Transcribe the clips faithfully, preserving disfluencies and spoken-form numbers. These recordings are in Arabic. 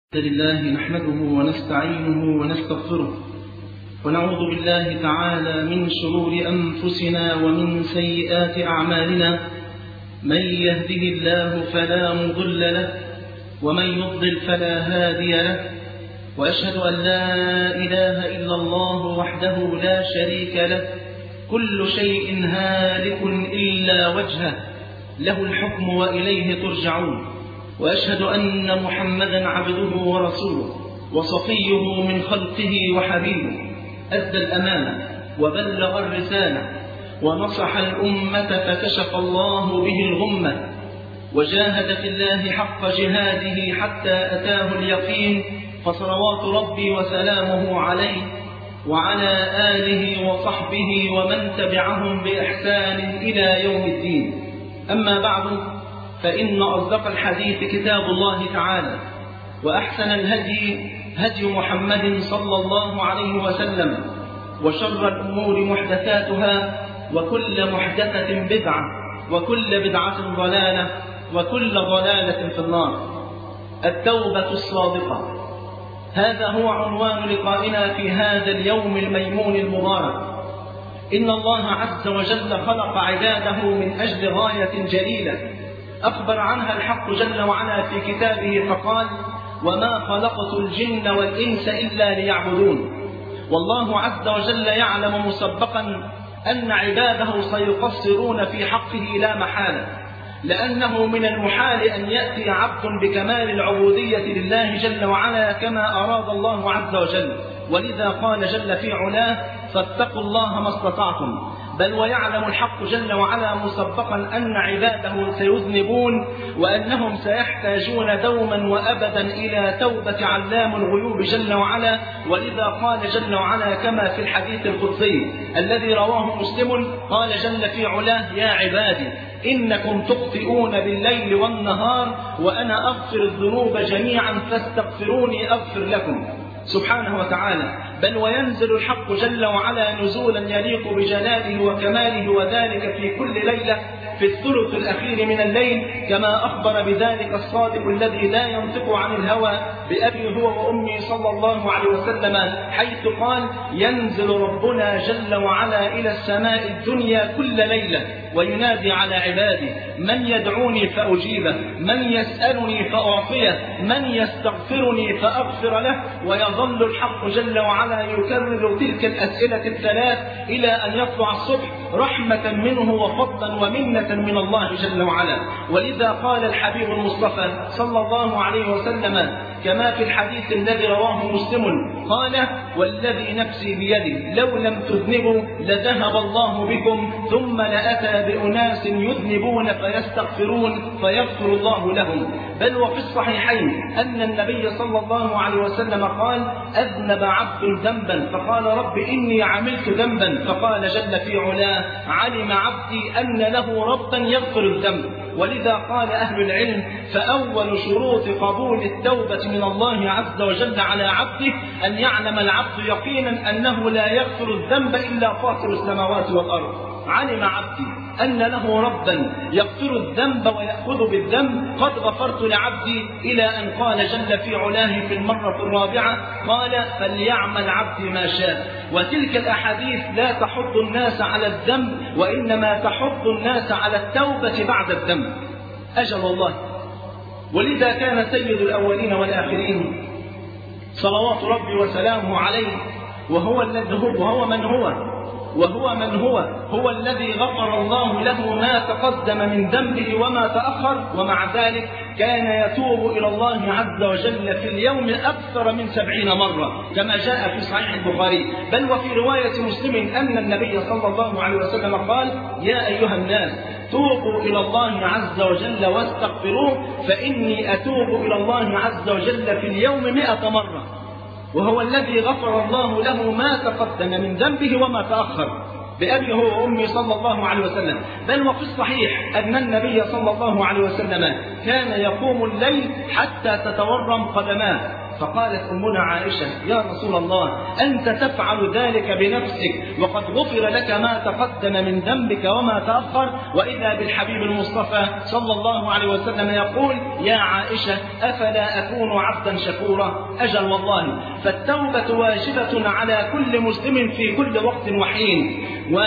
لله نحمده ونستعينه ونستغفره ونعوذ بالله تعالى من شرور أنفسنا ومن سيئات أعمالنا. من يهده الله فلا مضل له ومن يضلل فلا هادي له، وأشهد أن لا إله إلا الله وحده لا شريك له، كل شيء هالك إلا وجهه، له الحكم وإليه ترجعون. وأشهد أن محمدا عبده ورسوله وصفيه من خلقه وحبيبه، أدى الأمانة وبلغ الرسالة ونصح الأمة فكشف الله به الغمة، وجاهد في الله حق جهاده حتى أتاه اليقين، فصلوات ربي وسلامه عليه وعلى آله وصحبه ومن تبعهم بإحسان إلى يوم الدين. أما بعد، فإن أصدق الحديث كتاب الله تعالى، وأحسن الهدي هدي محمد صلى الله عليه وسلم، وشر الأمور محدثاتها، وكل محدثة بدعة، وكل بدعة ضلالة، وكل ضلالة في النار. التوبة الصادقة، هذا هو عنوان لقائنا في هذا اليوم الميمون المبارك. إن الله عز وجل خلق عباده من أجل غاية جليلة أخبر عنها الحق جل وعلا في كتابه فقال: وما خلقت الجن والإنس إلا ليعبدون. والله عز وجل يعلم مسبقا أن عباده سيقصرون في حقه لا محالة، لأنه من المحال أن يأتي عبد بكمال العبودية لله جل وعلا كما أراد الله عز وجل، ولذا قال جل في علاه: فاتقوا الله ما استطعتم. بل ويعلم الحق جل وعلا مسبقا أن عباده سيذنبون، وأنهم سيحتاجون دوما وأبدا إلى توبة علام الغيوب جل وعلا، ولذا قال جل وعلا كما في الحديث القدسي الذي رواه مسلم، قال جل في علاه: يا عبادي إنكم تخطئون بالليل والنهار وأنا أغفر الذنوب جميعا فاستغفروني أغفر لكم. سبحانه وتعالى. بل وينزل الحق جل وعلا نزولا يليق بجلاله وكماله، وذلك في كل ليلة في الثلث الأخير من الليل، كما أخبر بذلك الصادق الذي لا ينطق عن الهوى بأبي هو وأمي صلى الله عليه وسلم، حيث قال: ينزل ربنا جل وعلا إلى السماء الدنيا كل ليلة وينادي على عبادي: من يدعوني فأجيبه، من يسألني فأعطيه، من يستغفرني فأغفر له. ويظل الحق جل وعلا يكرر تلك الأسئلة الثلاث إلى أن يطلع الصبح، رحمة منه وفضلا ومنة من الله جل وعلا. ولذا قال الحبيب المصطفى صلى الله عليه وسلم كما في الحديث الذي رواه مسلم، قال: والذي نفسي بيده لو لم تذنبوا لذهب الله بكم ثم لأتى بأناس يذنبون فيستغفرون فيغفر الله لهم. بل وفي الصحيحين أن النبي صلى الله عليه وسلم قال: أذنب عبد ذنبا فقال: رب إني عملت ذنبا، فقال جل في علاه: علم عبدي أن له ربا يغفر الذنب. ولذا قال أهل العلم: فأول شروط قبول التوبة من الله عز وجل على عبده أن يعلم العبد يقينا أنه لا يغفر الذنب إلا فاطر السماوات والأرض. علم عبدي أن له ربا يغفر الذنب ويأخذ بالذنب، قد غفرت لعبدي، إلى أن قال جل في علاه في المرة الرابعة، قال: فليعمل عبدي ما شاء. وتلك الأحاديث لا تحض الناس على الذنب، وإنما تحض الناس على التوبة بعد الذنب. أجل الله. ولذا كان سيد الأولين والآخرين صلوات ربي وسلامه عليه، وهو الذي هو وهو من هو وهو من هو هو الذي غفر الله له ما تقدم من ذنبه وما تأخر، ومع ذلك كان يتوب إلى الله عز وجل في اليوم أكثر من سبعين مرة كما جاء في صحيح البخاري. بل وفي رواية مسلم أن النبي صلى الله عليه وسلم قال: يا أيها الناس توبوا إلى الله عز وجل واستغفروه فإني أتوب إلى الله عز وجل في اليوم مئة مرة. وهو الذي غفر الله له ما تقدم من ذنبه وما تأخر بأبي هو وأمي صلى الله عليه وسلم. بل وفي الصحيح أن النبي صلى الله عليه وسلم كان يقوم الليل حتى تتورم قدماه، فقالت أمنا عائشة: يا رسول الله، أنت تفعل ذلك بنفسك وقد غفر لك ما تقدم من ذنبك وما تأخر، وإذا بالحبيب المصطفى صلى الله عليه وسلم يقول: يا عائشة أفلا أكون عبدا شكورا؟ أجل والله، فالتوبة واجبة على كل مسلم في كل وقت وحين،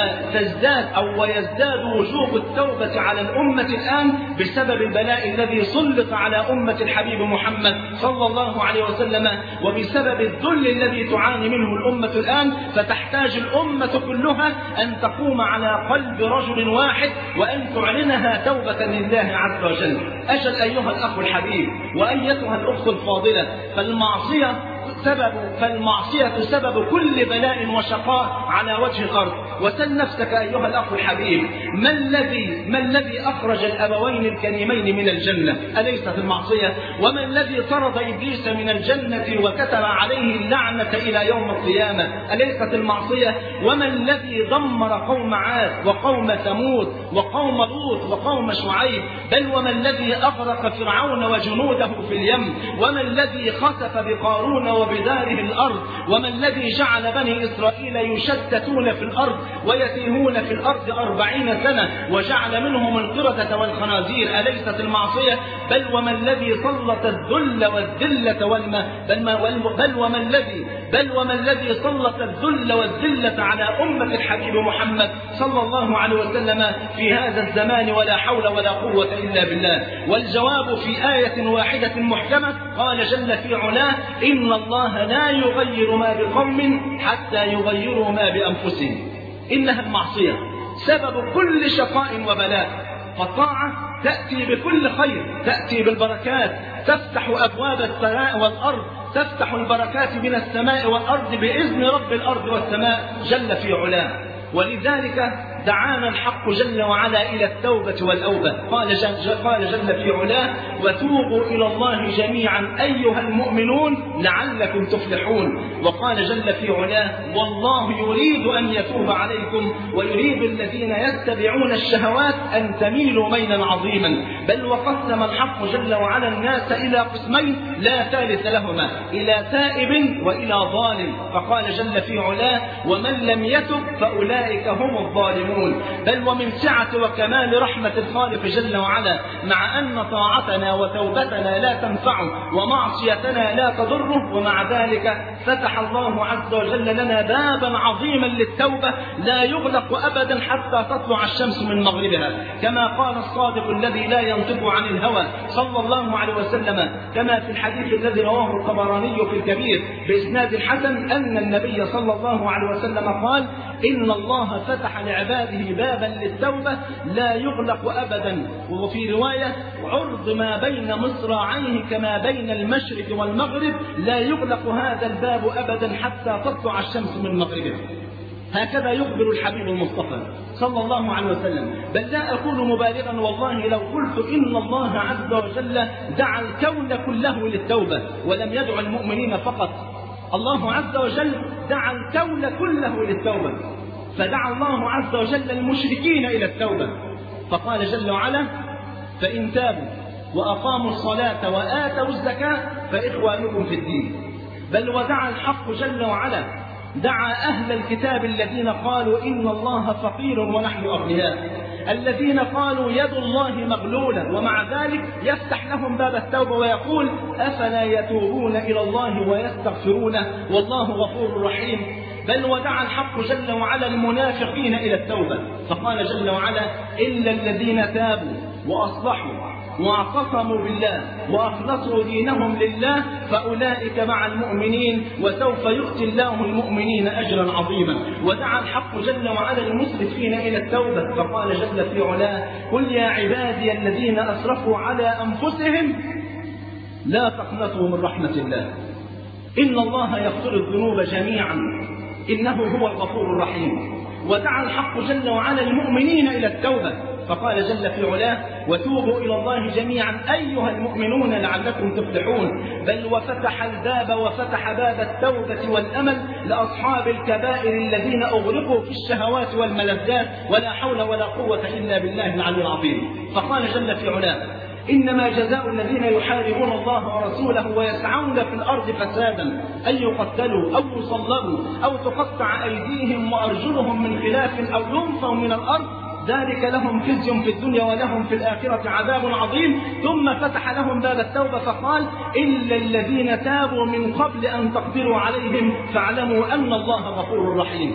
وتزداد أو ويزداد وجوب التوبة على الأمة الآن بسبب البلاء الذي سلط على أمة الحبيب محمد صلى الله عليه وسلم، وبسبب الذل الذي تعاني منه الأمة الآن، فتحتاج الأمة كلها أن تقوم على قلب رجل واحد وأن تعلنها توبة لله عز وجل. أجل أيها الأخ الحبيب وأيتها الأخت الفاضلة، فالمعصية سبب فالمعصية سبب كل بلاء وشقاء على وجه الأرض. وسل نفسك أيها الأخ الحبيب، ما الذي ما الذي أخرج الأبوين الكريمين من الجنة؟ أليست المعصية؟ وما الذي طرد إبليس من الجنة وكتب عليه اللعنة إلى يوم القيامة؟ أليست المعصية؟ وما الذي دمر قوم عاد وقوم ثمود وقوم لوط وقوم شعيب؟ بل وما الذي أغرق فرعون وجنوده في اليم؟ وما الذي خسف بقارون وبداره الأرض؟ وما الذي جعل بني إسرائيل يشتتون في الأرض ويتيهون في الأرض أربعين سنة وجعل منهم القردة والخنازير؟ أليست المعصية؟ بل وما الذي سلط الذل والذلة والم بل, بل وما الذي بل وما الذي سلط الذل والذلة على أمة الحبيب محمد صلى الله عليه وسلم في هذا الزمان؟ ولا حول ولا قوة إلا بالله. والجواب في آية واحدة محكمة، قال جل في علاه: إن الله لا يغير ما بقوم حتى يغيروا ما بأنفسهم. إنها المعصية سبب كل شقاء وبلاء، فالطاعة تأتي بكل خير، تأتي بالبركات، تفتح أبواب السماء والأرض، تفتح البركات من السماء والأرض بإذن رب الأرض والسماء جل في علاه. ولذلك دعانا الحق جل وعلا إلى التوبة والأوبة. قال جل, قال جل في علاه: وتوبوا إلى الله جميعا أيها المؤمنون لعلكم تفلحون. وقال جل في علاه: والله يريد أن يتوب عليكم ويريد الذين يتبعون الشهوات أن تميلوا ميلا عظيما. بل وقسم الحق جل وعلا الناس إلى قسمين لا ثالث لهما، إلى تائب وإلى ظالم. فقال جل في علاه: ومن لم يتب فأولئك هم الظالمون. بل ومن سعة وكمال رحمة الخالق جل وعلا، مع أن طاعتنا وتوبتنا لا تنفعه ومعصيتنا لا تضره، ومع ذلك فتح الله عز وجل لنا بابا عظيما للتوبة لا يغلق أبدا حتى تطلع الشمس من مغربها، كما قال الصادق الذي لا ينطق عن الهوى صلى الله عليه وسلم، كما في الحديث الذي رواه الطبراني في الكبير بإسناد حسن أن النبي صلى الله عليه وسلم قال: إن الله فتح لعباده بابا للتوبة لا يغلق أبدا. وفي رواية: عرض ما بين مصراعيه كما بين المشرق والمغرب، لا يغلق هذا الباب أبدا حتى تطلع الشمس من مغربها. هكذا يخبر الحبيب المصطفى صلى الله عليه وسلم. بل لا أكون مبالغا والله لو قلت إن الله عز وجل دعا الكون كله للتوبة ولم يدع المؤمنين فقط. الله عز وجل دعا الكون كله للتوبة، فدعا الله عز وجل المشركين إلى التوبة، فقال جل وعلا: فإن تابوا وأقاموا الصلاة وآتوا الزكاة فإخوانكم في الدين. بل ودعا الحق جل وعلا، دعا أهل الكتاب الذين قالوا إن الله فقير ونحن أغنياء، الذين قالوا يد الله مغلولة، ومع ذلك يفتح لهم باب التوبة ويقول: أفلا يتوبون إلى الله ويستغفرونه والله غفور رحيم. بل ودعا الحق جل وعلا المنافقين إلى التوبة، فقال جل وعلا: إلا الذين تابوا وأصلحوا واعتصموا بالله وأخلصوا دينهم لله فأولئك مع المؤمنين وسوف يؤتي الله المؤمنين أجرا عظيما. ودعا الحق جل وعلا المسرفين إلى التوبة، فقال جل في علاه: قل يا عبادي الذين أسرفوا على أنفسهم لا تقنطوا من رحمة الله إن الله يغفر الذنوب جميعا إنه هو الغفور الرحيم. ودعا الحق جل وعلا المؤمنين إلى التوبة، فقال جل في علاه: وتوبوا إلى الله جميعا أيها المؤمنون لعلكم تفلحون. بل وفتح الباب وفتح باب التوبة والأمل لأصحاب الكبائر الذين أغرقوا في الشهوات والملذات، ولا حول ولا قوة إلا بالله العلي العظيم. فقال جل في علاه: إنما جزاء الذين يحاربون الله ورسوله ويسعون في الأرض فسادا أن يقتلوا أو يصلبوا أو تقطع أيديهم وأرجلهم من خلاف أو ينفوا من الأرض، ذلك لهم خزي في الدنيا ولهم في الآخرة عذاب عظيم. ثم فتح لهم باب التوبة فقال: إلا الذين تابوا من قبل أن تقدروا عليهم فاعلموا أن الله غفور رحيم.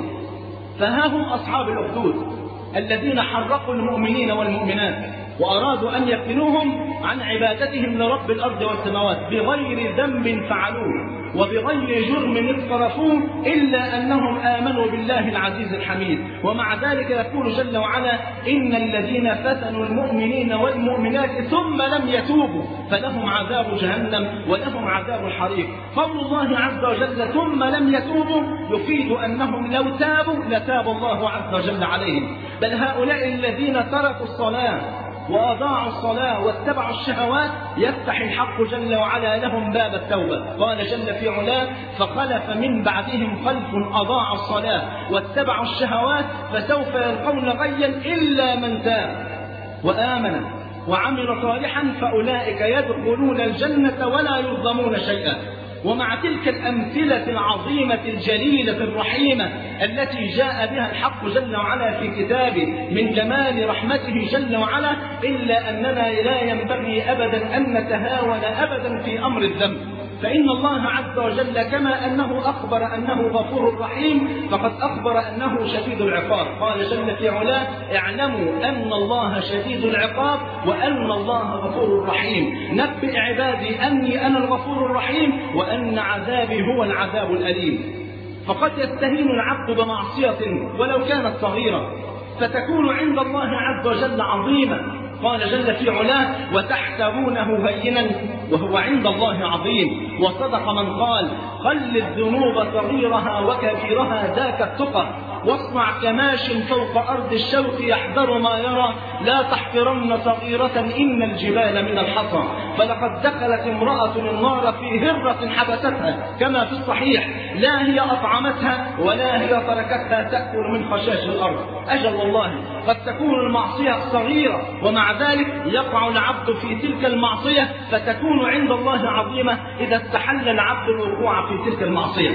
فها هم أصحاب الأخدود الذين حرقوا المؤمنين والمؤمنات وأرادوا أن يفتنوهم عن عبادتهم لرب الأرض والسماوات بغير ذنب فعلوه وبغير جرم اقترفوه إلا أنهم آمنوا بالله العزيز الحميد. ومع ذلك يقول جل وعلا: إن الذين فتنوا المؤمنين والمؤمنات ثم لم يتوبوا فلهم عذاب جهنم ولهم عذاب الحريق. قول الله عز وجل ثم لم يتوبوا يفيد أنهم لو تابوا لتاب الله عز وجل عليهم. بل هؤلاء الذين تركوا الصلاة وأضاعوا الصلاة واتبعوا الشهوات يفتح الحق جل وعلا لهم باب التوبة. قال جل في علاه: فخلف من بعدهم خلف أضاعوا الصلاة واتبعوا الشهوات فسوف يلقون غيا إلا من تاب وآمن وعمل صالحا فأولئك يدخلون الجنة ولا يظلمون شيئا. ومع تلك الأمثلة العظيمة الجليلة الرحيمة التي جاء بها الحق جل وعلا في كتابه من جمال رحمته جل وعلا، إلا أننا لا ينبغي أبدا أن نتهاون أبدا في أمر الذنب. فإن الله عز وجل كما أنه أخبر أنه غفور رحيم فقد أخبر أنه شديد العقاب. قال جل في علاه: اعلموا أن الله شديد العقاب وأن الله غفور رحيم. نبئ عبادي أني أنا الغفور الرحيم وأن عذابي هو العذاب الأليم. فقد يستهين العبد بمعصية ولو كانت صغيرة فتكون عند الله عز وجل عظيمة. قال جل في علاه: وتحسبونه هينا وهو عند الله عظيم. وصدق من قال: خل الذنوب صغيرها وكبيرها ذاك التقى، واصنع كماش فوق أرض الشوك يحذر ما يرى، لا تحقرن صغيرة إن الجبال من الحصى. فلقد دخلت امرأة النار في هرة حبستها كما في الصحيح، لا هي أطعمتها ولا هي تركتها تأكل من خشاش الأرض. أجل والله قد تكون المعصية صغيرة ومع ذلك يقع العبد في تلك المعصية فتكون عند الله عظيمة إذا استحل العبد الوقوع في تلك المعصية.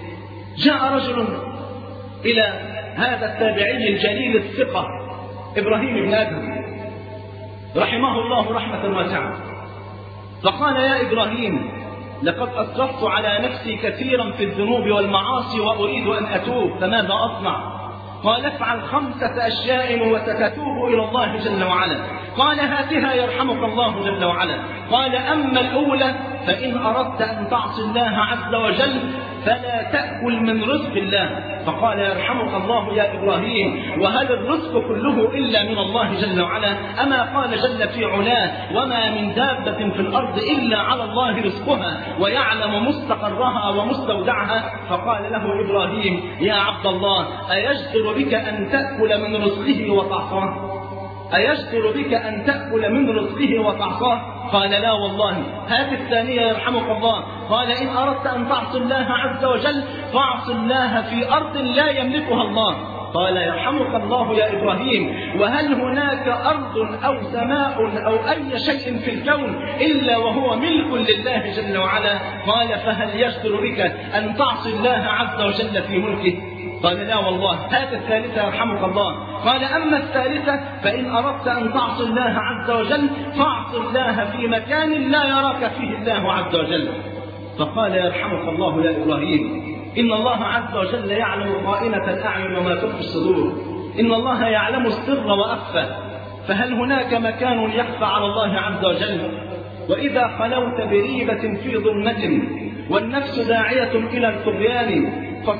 جاء رجل إلى هذا التابعي الجليل الثقة إبراهيم بن أدهم رحمه الله رحمة واسعة، فقال: يا إبراهيم، لقد أسرفت على نفسي كثيرا في الذنوب والمعاصي وأريد أن أتوب، فماذا أصنع؟ قال: افعل خمسة أشياء وستتوب إلى الله جل وعلا. قال: هاتها يرحمك الله جل وعلا. قال: أما الأولى فإن أردت أن تعصي الله عز وجل فلا تأكل من رزق الله. فقال: يرحمك الله يا إبراهيم، وهل الرزق كله إلا من الله جل وعلا؟ أما قال جل في علاه: وما من دابة في الأرض إلا على الله رزقها ويعلم مستقرها ومستودعها. فقال له إبراهيم: يا عبد الله، أيجدر بك أن تأكل من رزقه وتعصاه؟ أيجدر بك أن تأكل من رزقه وتعصاه؟ قال: لا والله. هذه الثانية يرحمك الله. قال: إن أردت أن تعصي الله عز وجل فاعص الله في أرض لا يملكها الله. قال: يرحمك الله يا إبراهيم، وهل هناك أرض أو سماء أو أي شيء في الكون إلا وهو ملك لله جل وعلا؟ قال: فهل يجدر بك أن تعصي الله عز وجل في ملكه؟ قال: لا والله. هذه الثالثة يرحمك الله. قال: أما الثالثة فإن أردت أن تعصي الله عز وجل فاعص الله في مكان لا يراك فيه الله عز وجل. فقال: يرحمك الله يا إبراهيم، إن الله عز وجل يعلم خائنة الأعين وما تخفي الصدور، إن الله يعلم السر وأخفى، فهل هناك مكان يخفى على الله عز وجل؟ وإذا خلوت بريبة في ظلمة والنفس داعية إلى الطغيان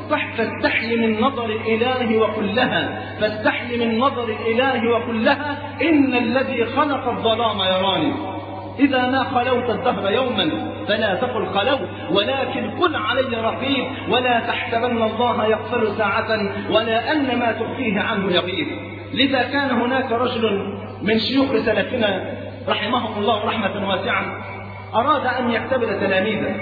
فاستحي من نظر الإله وكلها فاستحي من نظر الإله وكلها إن الذي خلق الظلام يراني. إذا ما خلوت الدهر يوما فلا تقل خلوت، ولكن قل علي رقيب، ولا تحسبن الله يغفل ساعة ولا أن ما تخفيه عنه يغيب. لذا كان هناك رجل من شيوخ سلفنا رحمه الله رحمة واسعة أراد أن يختبر تلاميذه،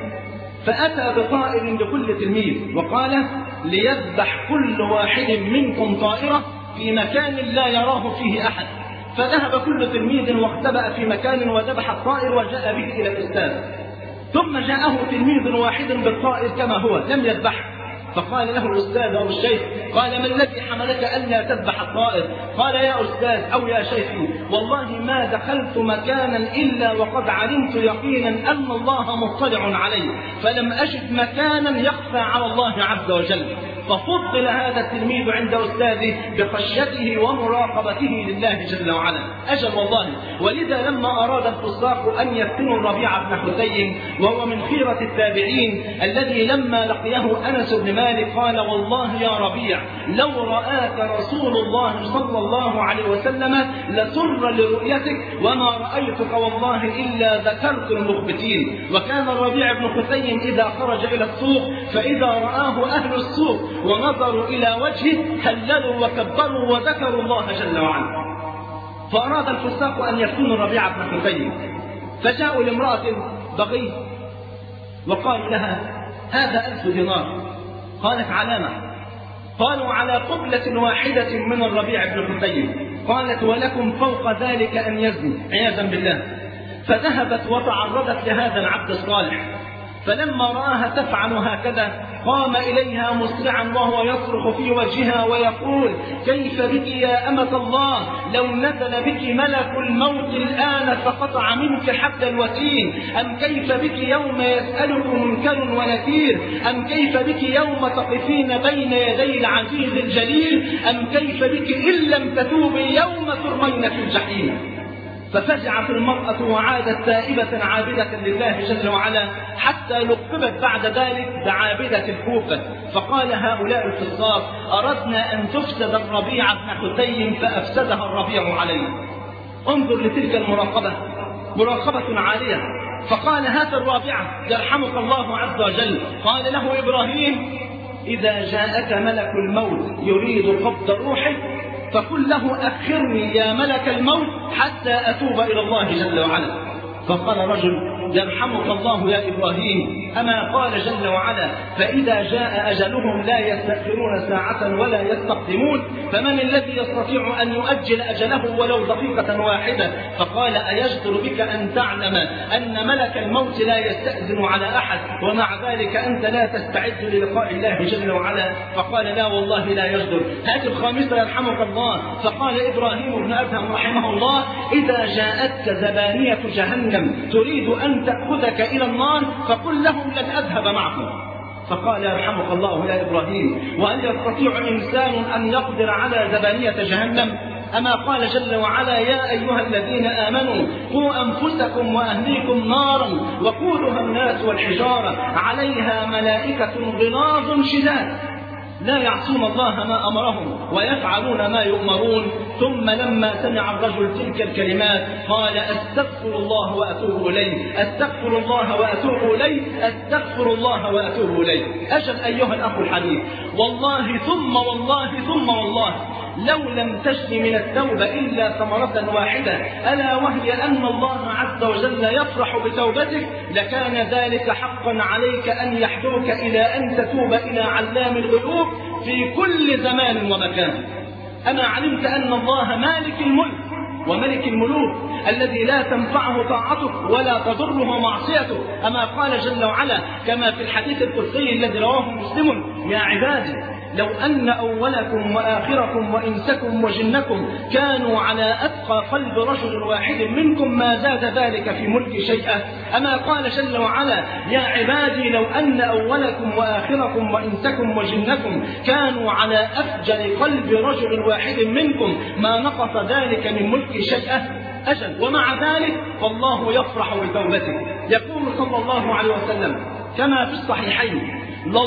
فأتى بطائر لكل تلميذ وقال: ليذبح كل واحد منكم طائرة في مكان لا يراه فيه أحد، فذهب كل تلميذ واختبأ في مكان وذبح الطائر وجاء به إلى الأستاذ. ثم جاءه تلميذ واحد بالطائر كما هو لم يذبحه، فقال له الأستاذ أو الشيخ، قال: ما الذي حملك ألا تذبح الطائر؟ قال: يا أستاذ أو يا شيخي، والله ما دخلت مكانا إلا وقد علمت يقينا أن الله مطلع علي، فلم أجد مكانا يخفى على الله عز وجل. ففضل هذا التلميذ عند أستاذه بخشيته ومراقبته لله جل وعلا. أجل والله. ولذا لما أراد الفساق أن يفتنوا الربيع بن حسين وهو من خيرة التابعين الذي لما لقيه أنس بن مالك قال: والله يا ربيع لو رآك رسول الله صلى الله عليه وسلم لسر لرؤيتك وما رأيتك والله إلا ذكرت المخبتين. وكان الربيع بن حسين إذا خرج إلى السوق فإذا رآه أهل السوق ونظروا إلى وجهه هللوا وكبروا وذكروا الله جل وعلا. فأراد الفساق أن يفتنوا الربيع بن حسين، فجاءوا لامرأة بغي وقالوا لها: هذا ألف دينار. قالت: علامة؟ قالوا: على قبلة واحدة من الربيع بن حسين. قالت: ولكم فوق ذلك أن يزني عياذا بالله. فذهبت وتعرضت لهذا العبد الصالح، فلما رآها تفعل هكذا قام إليها مسرعا وهو يصرخ في وجهها ويقول: كيف بك يا أمة الله؟ لو نزل بك ملك الموت الآن فقطع منك حبل الوتين. أم كيف بك يوم يسألك منكر ونكير؟ أم كيف بك يوم تقفين بين يدي العزيز الجليل؟ أم كيف بك إن لم تتوبي يوم ترمين في الجحيم؟ ففزعت المرأة وعادت تائبة عابدة لله جل وعلا حتى لقبت بعد ذلك بعابدة الكوفة. فقال هؤلاء الفساق: أردنا أن تفسد الربيع بن حسين فأفسدها الربيع علينا. انظر لتلك المراقبة، مراقبة عالية. فقال: هات الرابعة يرحمك الله عز وجل. قال له إبراهيم: إذا جاءك ملك الموت يريد قبض روحك فقل له: أخرني يا ملك الموت حتى أتوب إلى الله جل وعلا. فقال رجل: يرحمك الله يا إبراهيم، أما قال جل وعلا: فإذا جاء أجلهم لا يستأخرون ساعة ولا يستقدمون، فمن الذي يستطيع أن يؤجل أجله ولو دقيقة واحدة؟ فقال: أيجدر بك أن تعلم أن ملك الموت لا يستأذن على أحد ومع ذلك أنت لا تستعد للقاء الله جل وعلا؟ فقال: لا والله لا يجدر. هات الخامسة يرحمك الله. فقال إبراهيم بن أدهم رحمه الله: إذا جاءتك زبانية جهنم تريد أن تأخذك إلى النار فقل لهم لن أذهب معكم. فقال: يرحمك الله يا إبراهيم، وهل يستطيع إنسان أن يقدر على زبانية جهنم؟ أما قال جل وعلا: يا أيها الذين آمنوا قوا أنفسكم وأهليكم نارا وقودها الناس والحجارة عليها ملائكة غلاظ شداد لا يعصون الله ما أمرهم ويفعلون ما يؤمرون. ثم لما سمع الرجل تلك الكلمات قال: أستغفر الله وأتوب إليه، أستغفر الله وأتوب إليه، أستغفر الله وأتوب إليه. أجل أيها الأخ الحبيب، والله ثم والله ثم والله لو لم تجد من التوبة إلا ثمرة واحدة ألا وهي أن الله عز وجل يفرح بتوبتك لكان ذلك حقا عليك أن يحضرك إلى أن تتوب إلى علام الغيوب في كل زمان ومكان. أما علمت أن الله مالك الملك وملك الملوك الذي لا تنفعه طاعتك ولا تضره معصيته؟ أما قال جل وعلا كما في الحديث القدسي الذي رواه مسلم: يا عبادي لو أن أولكم وآخركم وإنسكم وجنكم كانوا على أتقى قلب رجل واحد منكم ما زاد ذلك في ملك شيئا. أما قال جل وعلا: يا عبادي لو أن أولكم وآخركم وإنسكم وجنكم كانوا على أفجر قلب رجل واحد منكم ما نقص ذلك من ملك شيئا. أجل ومع ذلك فالله يفرح بتوبته. يقول صلى الله عليه وسلم كما في الصحيحين: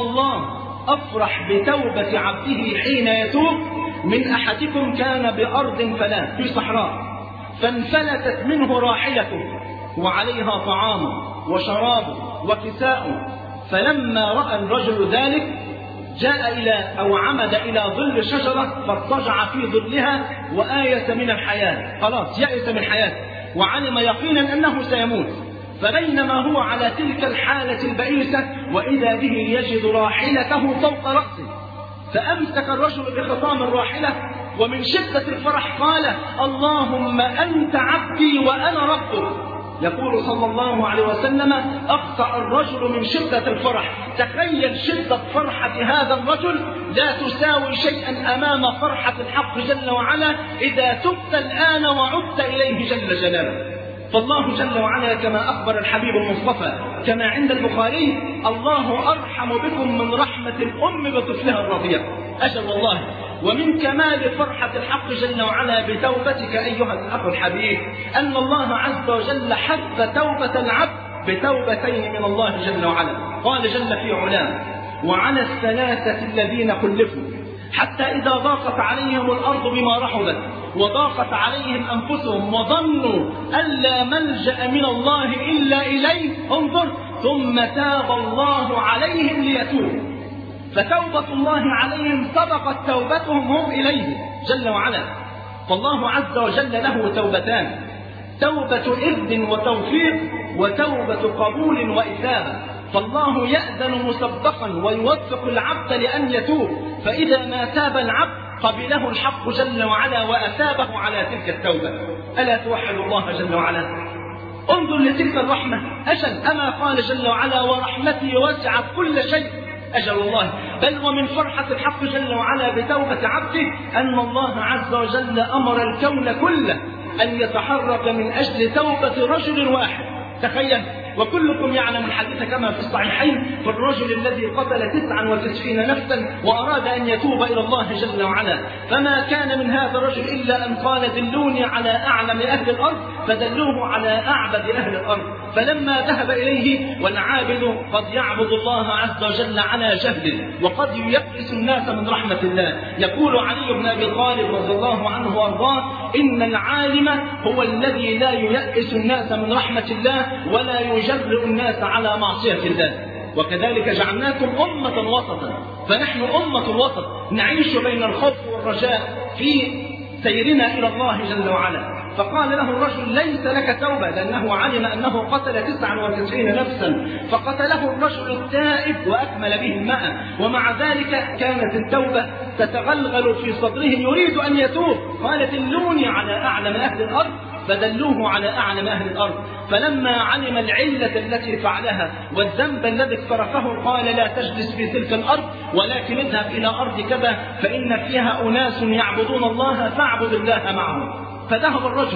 لله أفرح بتوبة عبده حين يتوب من أحدكم كان بأرض فلاة في صحراء فانفلتت منه راحلته وعليها طعامه وشرابه وكساؤه، فلما رأى الرجل ذلك جاء إلى أو عمد إلى ظل شجرة فاضطجع في ظلها وآيس من الحياة، خلاص يأس من الحياة وعلم يقينا أنه سيموت. فبينما هو على تلك الحالة البئيسة وإذا به يجد راحلته فوق رأسه، فأمسك الرجل بخطام الراحلة ومن شدة الفرح قال: اللهم أنت عبدي وأنا ربك. يقول صلى الله عليه وسلم: أقطع الرجل من شدة الفرح. تخيل شدة فرحة هذا الرجل لا تساوي شيئا أمام فرحة الحق جل وعلا إذا تبت الآن وعدت إليه جل جلاله. فالله جل وعلا كما أخبر الحبيب المصطفى كما عند البخاري: الله أرحم بكم من رحمة الأم بطفلها الرضيع. أجل والله. ومن كمال فرحة الحق جل وعلا بتوبتك أيها الأخ الحبيب أن الله عز وجل حث توبة العبد بتوبتين من الله جل وعلا. قال جل في علاه: وعلى الثلاثة الذين خلفوا حتى إذا ضاقت عليهم الأرض بما رحبت وضاقت عليهم أنفسهم وظنوا أن لا ملجأ من الله إلا إليه، انظر، ثم تاب الله عليهم ليتوبوا. فتوبة الله عليهم سبقت توبتهم هم إليه جل وعلا. فالله عز وجل له توبتان: توبة إذن وتوفيق، وتوبة قبول وإثابة. فالله يأذن مسبقا ويوفق العبد لأن يتوب، فإذا ما تاب العبد قبله الحق جل وعلا وأثابه على تلك التوبة. ألا توحد الله جل وعلا؟ انظر لتلك الرحمة. أجل، أما قال جل وعلا: ورحمتي وسعت كل شيء. أجل والله. بل ومن فرحة الحق جل وعلا بتوبة عبده أن الله عز وجل أمر الكون كله أن يتحرك من أجل توبة رجل واحد. تخيل، وكلكم يعلم الحديث كما في الصحيحين في الرجل الذي قتل تسعا وتسعين نفسا وأراد أن يتوب إلى الله جل وعلا، فما كان من هذا الرجل إلا أن قال: دلوني على أعلم أهل الأرض، فدلوه على أعبد أهل الأرض. فلما ذهب إليه، والعابد قد يعبد الله عز وجل على جهل وقد ييأس الناس من رحمة الله. يقول علي بن أبي طالب رضي الله عنه وأرضاه: إن العالم هو الذي لا ييأس الناس من رحمة الله ولا يجرئ الناس على معصية الله. وكذلك جعلناكم أمة وسطا، فنحن أمة الوسط نعيش بين الخوف والرجاء في سيرنا إلى الله جل وعلا. فقال له الرجل: ليس لك توبة، لأنه علم أنه قتل تسعا وتسعين نفسا، فقتله الرجل التائب وأكمل به الماء، ومع ذلك كانت التوبة تتغلغل في صدره يريد أن يتوب. قال: دلوني على أعلم أهل الأرض، فدلوه على أعلم أهل الأرض. فلما علم العلة التي فعلها والذنب الذي اقترفه قال: لا تجلس في تلك الأرض، ولكن اذهب إلى أرض كذا فإن فيها أناس يعبدون الله فاعبد الله معهم. فذهب الرجل،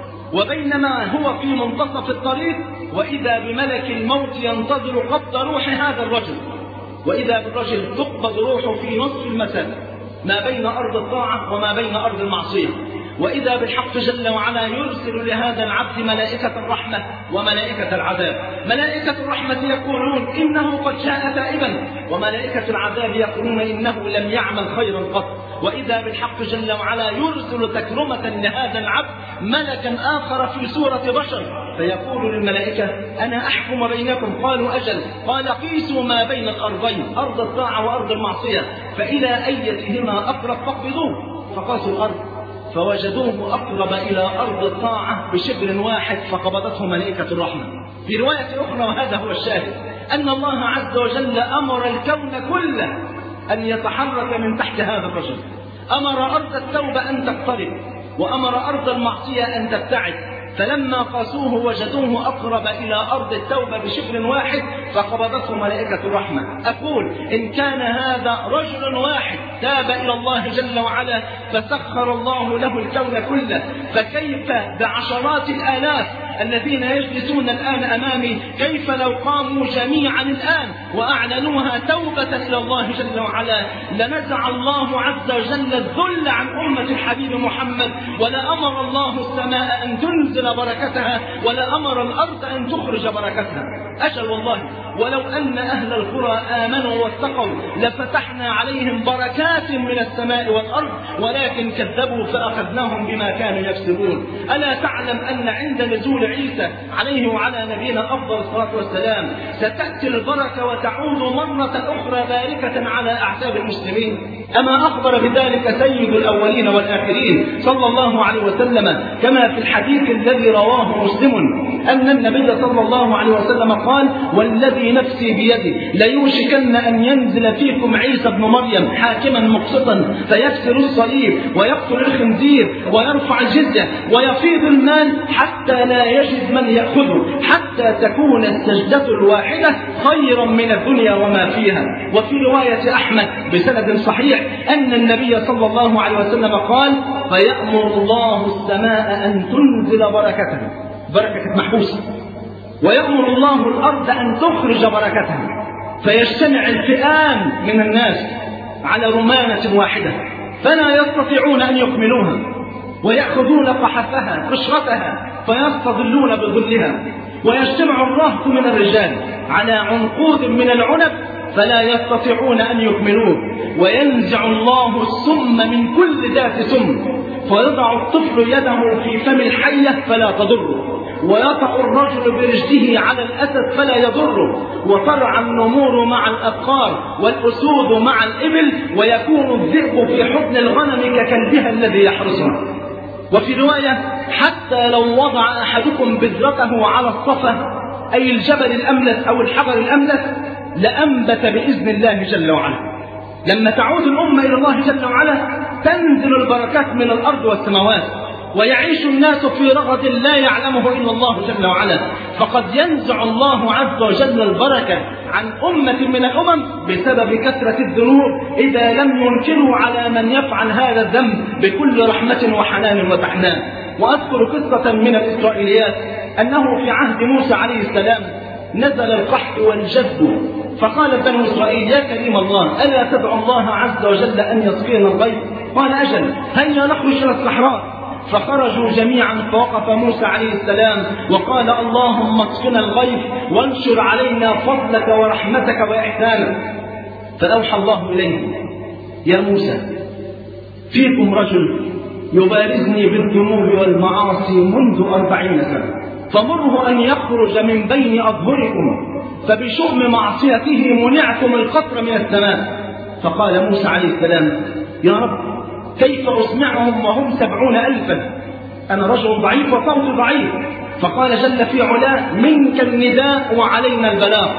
وبينما هو في منتصف الطريق وإذا بملك الموت ينتظر قبض روح هذا الرجل، وإذا بالرجل تقبض روحه في نصف المسافة ما بين أرض الطاعة وما بين أرض المعصية. وإذا بالحق جل وعلا يرسل لهذا العبد ملائكة الرحمة وملائكة العذاب. ملائكة الرحمة يقولون: إنه قد جاء تائبا، وملائكة العذاب يقولون: إنه لم يعمل خيرا قط. وإذا بالحق جل وعلا يرسل تكرمة لهذا العبد ملكا آخر في صورة بشر، فيقول للملائكة: أنا أحكم بينكم. قالوا: أجل. قال: قيسوا ما بين الأرضين، أرض الطاعة وأرض المعصية، فإلى أيتهما أقرب فاقبضوه. فقاسوا الأرض فوجدوه أقرب إلى أرض الطاعة بشبر واحد، فقبضته ملائكة الرحمة. في رواية أخرى، وهذا هو الشاهد، أن الله عز وجل أمر الكون كله أن يتحرك من تحت هذا الرجل. أمر أرض التوبة أن تقترب، وأمر أرض المعصية أن تبتعد. فلما قاسوه وجدوه أقرب إلى أرض التوبة بشبر واحد، فقبضته ملائكة الرحمة. أقول: إن كان هذا رجل واحد تاب إلى الله جل وعلا فسخر الله له الكون كله، فكيف بعشرات الآلاف الذين يجلسون الآن أمامي؟ كيف لو قاموا جميعا الآن وأعلنوها توبة إلى الله جل وعلا؟ لنزع الله عز وجل الذل عن أمة الحبيب محمد، ولأمر الله السماء أن تنزل بركتها، ولأمر الأرض أن تخرج بركتها. أجل والله. ولو أن أهل القرى آمنوا واتقوا لفتحنا عليهم بركات من السماء والأرض، ولكن كذبوا فأخذناهم بما كانوا يكسبون. ألا تعلم أن عند نزول عيسى عليه وعلى نبينا أفضل الصلاة والسلام ستأتي البركة وتعود مرة أخرى باركة على أعتاب المسلمين؟ أما أخبر بذلك سيد الأولين والآخرين صلى الله عليه وسلم كما في الحديث الذي رواه مسلم أن النبي صلى الله عليه وسلم قال: والذي نفسي بيده ليوشكن أن ينزل فيكم عيسى بن مريم حاكما مقسطا فيكسر الصليب ويقتل الخنزير ويرفع الجزية ويفيض المال حتى لا يجد من يأخذه، حتى تكون السجدة الواحدة خيرا من الدنيا وما فيها. وفي رواية أحمد بسند صحيح أن النبي صلى الله عليه وسلم قال: فيأمر الله السماء أن تنزل بركتها، بركة محبوسة، ويأمر الله الأرض أن تخرج بركتها، فيجتمع الفئام من الناس على رمانة واحدة فلا يستطيعون أن يكملوها، ويأخذون قحفها قشرتها فيستظلون بظلها، ويجتمع الرهط من الرجال على عنقود من العنب فلا يستطيعون أن يكملوه، وينزع الله السم من كل ذات سم، فيضع الطفل يده في فم الحية فلا تضره، ويطأ الرجل برجله على الأسد فلا يضره، وترعى النمور مع الأبقار والأسود مع الإبل، ويكون الذئب في حضن الغنم ككلبها الذي يحرسها. وفي رواية: حتى لو وضع أحدكم بذرته على الصفا أي الجبل الأملس أو الحجر الأملس لأنبت بإذن الله جل وعلا. لما تعود الأمة إلى الله جل وعلا تنزل البركات من الأرض والسماوات، ويعيش الناس في رغد لا يعلمه إلا الله جل وعلا، فقد ينزع الله عز وجل البركة عن أمة من الأمم بسبب كثرة الذنوب إذا لم ينكروا على من يفعل هذا الذنب بكل رحمة وحنان وتحنان. وأذكر قصة من الإسرائيليات أنه في عهد موسى عليه السلام نزل القحط والجد، فقال بنو إسرائيل: يا كريم الله، ألا تدعو الله عز وجل أن يسقينا الغيث؟ قال: أجل، هيا نخرج إلى الصحراء. فخرجوا جميعا، فوقف موسى عليه السلام وقال: اللهم اسقنا الغيث وانشر علينا فضلك ورحمتك وإحسانك. فأوحى الله إليه: يا موسى، فيكم رجل يبارزني بالذنوب والمعاصي منذ أربعين سنة، فمره أن يخرج من بين أظهركم، فبشؤم معصيته منعتم القطر من السماء. فقال موسى عليه السلام: يا رب، كيف أسمعهم وهم سبعون ألفا؟ أنا رجل ضعيف وصوتي ضعيف. فقال جل في علاه: منك النداء وعلينا البلاغ.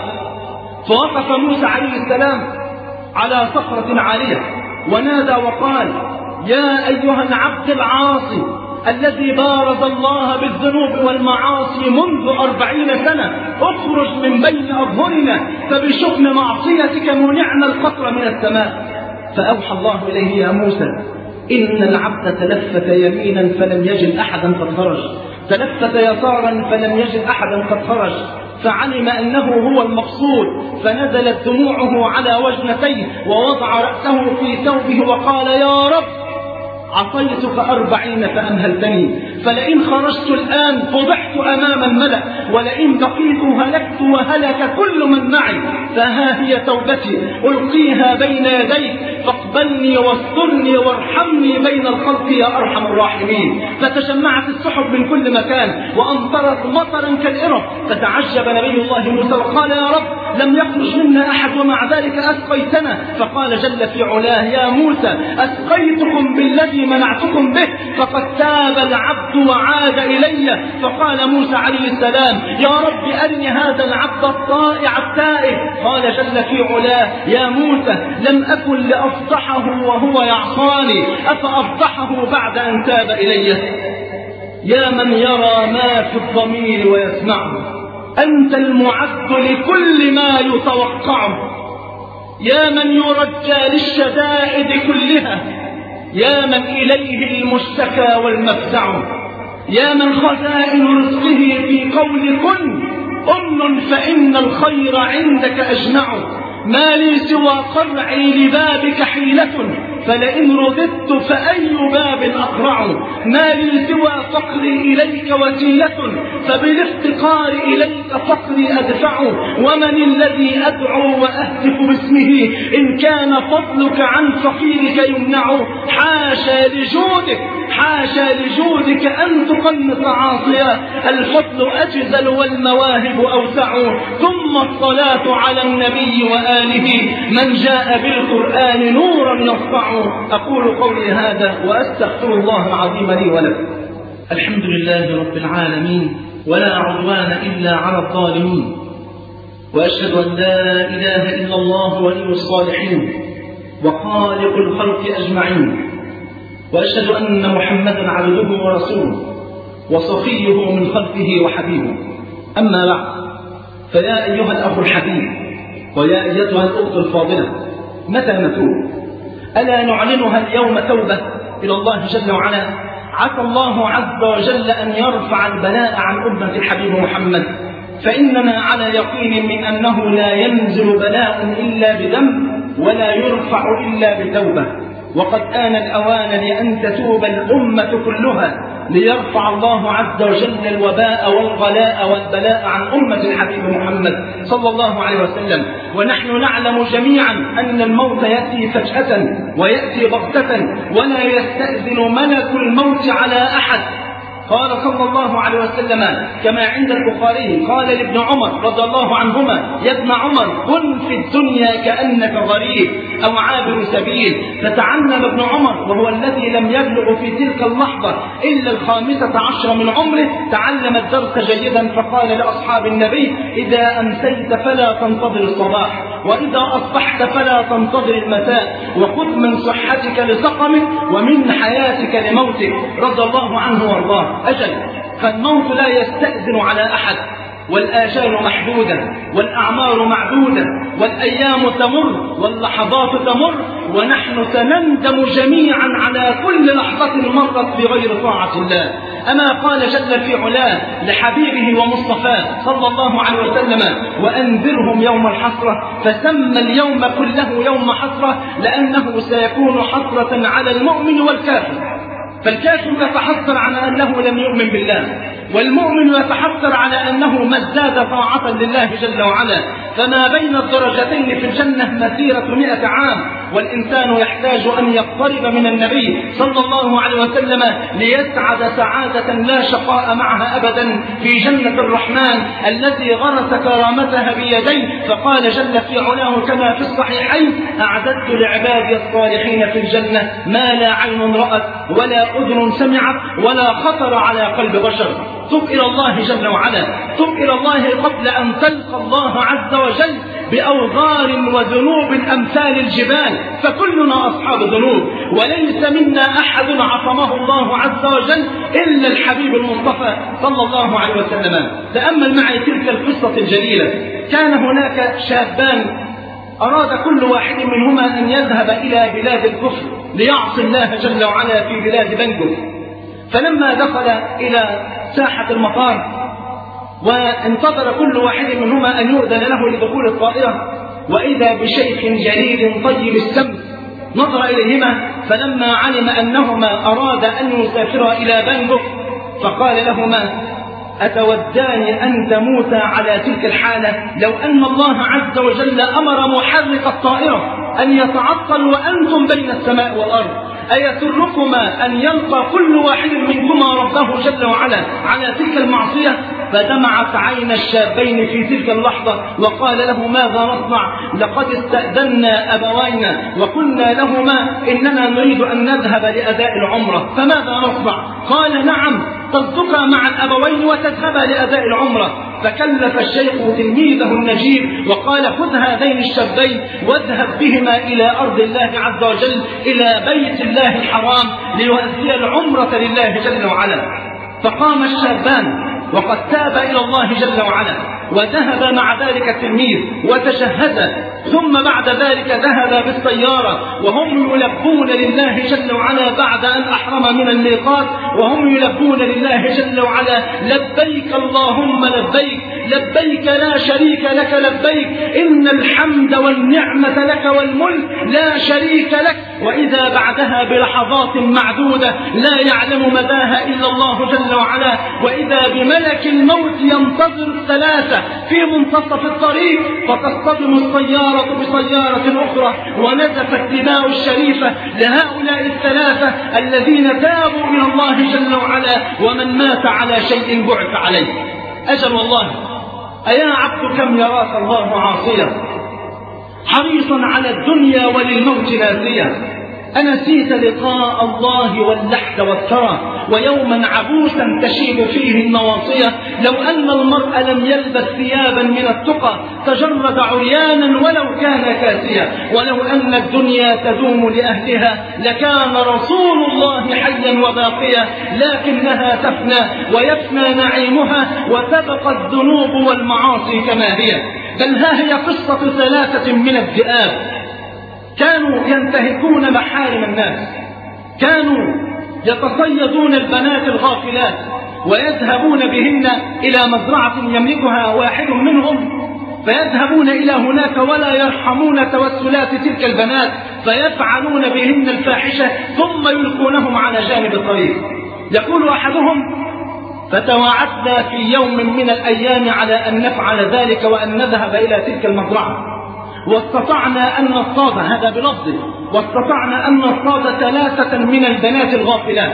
فوقف موسى عليه السلام على صخرة عالية ونادى وقال: يا أيها العبد العاصي الذي بارز الله بالذنوب والمعاصي منذ أربعين سنة، اخرج من بين أظهرنا، فبشؤم معصيتك منعنا القطر من السماء. فأوحى الله إليه: يا موسى، إن العبد تلفت يمينا فلم يجد أحدا قد خرج، تلفت يسارا فلم يجد أحدا قد خرج، فعلم أنه هو المقصود، فنزلت دموعه على وجنتيه ووضع رأسه في ثوبه وقال: يا رب، عصيتك أربعين فأمهلتني، فلئن خرجت الآن فضحت أمام الملأ، ولئن بقيت هلكت وهلك كل من معي، فها هي توبتي ألقيها بين يديك، فاقبلني واسترني وارحمني بين الخلق يا أرحم الراحمين. فتجمعت السحب من كل مكان وأمطرت مطرا كالإرم، فتعجب نبي الله موسى وقال: يا رب، لم يخرج منا أحد ومع ذلك أسقيتنا. فقال جل في علاه: يا موسى، أسقيتكم بالذي منعتكم به، فقد تاب العبد وعاد إلي. فقال موسى عليه السلام: يا رب، أرني هذا العبد الطائع التائب. قال جل في علاه: يا موسى، لم أكن لأفضحه وهو يعصاني، أفأفضحه بعد أن تاب إلي؟ يا من يرى ما في الضمير ويسمعه، أنت المعد لكل ما يتوقعه، يا من يرجى للشدائد كلها، يا من إليه المشتكى والمفزع، يا من خزائن رزقه في قول كن أمن فإن الخير عندك أجمع. ما لي سوى قرعي لبابك حيلة، فلئن رددت فأي باب أقرع. ما لي سوى فقري إليك وسيلة، فبالافتقار إليك فقري أدفع. ومن الذي أدعو وأهتف باسمه، إن كان فضلك عن فقيرك يمنع. حاشا لجودك حاشا لجودك أن تقنط عاصيا، الفضل أجزل والمواهب أوسع. ثم الصلاة على النبي وآله، من جاء بالقرآن نورا يسطع. أقول قولي هذا وأستغفر الله العظيم لي ولكم. الحمد لله رب العالمين، ولا عدوان إلا على الظالمين، وأشهد أن لا إله إلا الله ولي الصالحين وخالق الخلق أجمعين، وأشهد أن محمدا عبده ورسوله وصفيه من خلقه وحبيبه. أما بعد، فيا أيها الأخ الحبيب ويا أيتها الأخت الفاضلة، متى نتوب؟ ألا نعلنها اليوم توبة إلى الله جل وعلا؟ عسى الله عز وجل أن يرفع البلاء عن أمة الحبيب محمد، فإننا على يقين من أنه لا ينزل بلاء إلا بذنب ولا يرفع إلا بتوبة. وقد آن الأوان لأن تتوب الأمة كلها ليرفع الله عز وجل الوباء والغلاء والبلاء عن أمة الحبيب محمد صلى الله عليه وسلم. ونحن نعلم جميعا أن الموت يأتي فجأة ويأتي بغتة ولا يستأذن ملك الموت على أحد. قال صلى الله عليه وسلم كما عند البخاري، قال لابن عمر رضي الله عنهما: يا ابن عمر كن في الدنيا كأنك غريب أو عابر سبيل. فتعلم ابن عمر وهو الذي لم يبلغ في تلك اللحظة إلا الخامسة عشر من عمره، تعلم الدرس جيدا، فقال لأصحاب النبي: إذا أمسيت فلا تنتظر الصباح، وإذا أصبحت فلا تنتظر المساء، وخذ من صحتك لسقمك ومن حياتك لموتك. رضي الله عنه وارضاه. أجل، فالموت لا يستأذن على أحد، والآجال محدودة والأعمار معدودة والأيام تمر واللحظات تمر، ونحن سنندم جميعا على كل لحظة مرت بغير طاعة الله. أما قال جل في علاه لحبيبه ومصطفاه صلى الله عليه وسلم: وأنذرهم يوم الحسرة، فسمى اليوم كله يوم حسرة لأنه سيكون حسرة على المؤمن والكافر. فالكافر يتحسر على أنه لم يؤمن بالله، والمؤمن يتحسر على أنه ما ازداد طاعة لله جل وعلا. فما بين الدرجتين في الجنة مسيرة مئة عام، والإنسان يحتاج أن يقترب من النبي صلى الله عليه وسلم ليسعد سعادة لا شقاء معها أبدا في جنة الرحمن التي غرس كرامتها بيديه. فقال جل في علاه كما في الصحيحين: أعددت لعبادي الصالحين في الجنة ما لا عين رأت ولا أذن سمعت ولا خطر على قلب بشر. تب إلى الله جل وعلا، تب إلى الله قبل أن تلقى الله عز وجل بأوغار وذنوب أمثال الجبال، فكلنا أصحاب ذنوب، وليس منا أحد عصمه الله عز وجل إلا الحبيب المصطفى صلى الله عليه وسلم. تأمل معي تلك القصة الجليلة. كان هناك شابان أراد كل واحد منهما أن يذهب إلى بلاد الكفر ليعصي الله جل وعلا في بلاد بنجو. فلما دخل إلى ساحة المطار وانتظر كل واحد منهما أن يؤذن له لدخول الطائرة، وإذا بشيخ جليل طيب السم نظر إليهما، فلما علم أنهما أراد أن يسافرا إلى بنجو فقال لهما: أتودان أن تموتا على تلك الحالة لو أن الله عز وجل أمر محرك الطائرة أن يتعطل وأنتم بين السماء والأرض؟ أيسركما أن يلقى كل واحد منكما ربه جل وعلا على تلك المعصية؟ فدمعت عين الشابين في تلك اللحظة وقال له: ماذا نصنع؟ لقد استأذنا أبوينا وقلنا لهما إننا نريد أن نذهب لأداء العمرة، فماذا نصنع؟ قال: نعم، تصدقا مع الأبوين وتذهبا لأداء العمرة. فكلف الشيخ تلميذه النجيب وقال: خذ هذين الشابين واذهب بهما إلى أرض الله عز وجل، إلى بيت الله الحرام، ليؤدي العمرة لله جل وعلا. فقام الشابان وقد تاب إلى الله جل وعلا وذهب مع ذلك التلميذ وتشهد، ثم بعد ذلك ذهب بالسيارة وهم يلبون لله جل وعلا بعد أن أحرم من الميقات، وهم يلبون لله جل وعلا: لبيك اللهم لبيك، لبيك لا شريك لك لبيك، إن الحمد والنعمة لك والملك لا شريك لك. وإذا بعدها بلحظات معدودة لا يعلم مداها إلا الله جل وعلا، وإذا بملك الموت ينتظر الثلاثة في منتصف الطريق، فتصطدم السيارة بسيارة أخرى ونزفت الدماء الشريفة لهؤلاء الثلاثة الذين تابوا إلى الله جل وعلا، ومن مات على شيء بعث عليه. أجل والله، أيا عبد كم يراك الله عاصيا حريصا على الدنيا وللموت ناسيا، أنسيت لقاء الله واللحد والثرى ويوما عبوسا تشيب فيه النواصية؟ لو أن المرء لم يلبس ثيابا من التقى تجرد عريانا ولو كان كاسيا. ولو أن الدنيا تدوم لأهلها لكان رسول الله حيا وباقيا، لكنها تفنى ويفنى نعيمها وتبقى الذنوب والمعاصي كما هي. بل ها هي قصة ثلاثة من الذئاب كانوا ينتهكون محارم الناس، كانوا يتصيدون البنات الغافلات ويذهبون بهن إلى مزرعة يملكها واحد منهم، فيذهبون إلى هناك ولا يرحمون توسلات تلك البنات فيفعلون بهن الفاحشة ثم يلقونهم على جانب الطريق. يقول أحدهم: فتواعدنا في يوم من الأيام على أن نفعل ذلك وأن نذهب إلى تلك المزرعة، واستطعنا أن نصطاد، هذا بلفظه، واستطعنا أن نصطاد ثلاثة من البنات الغافلات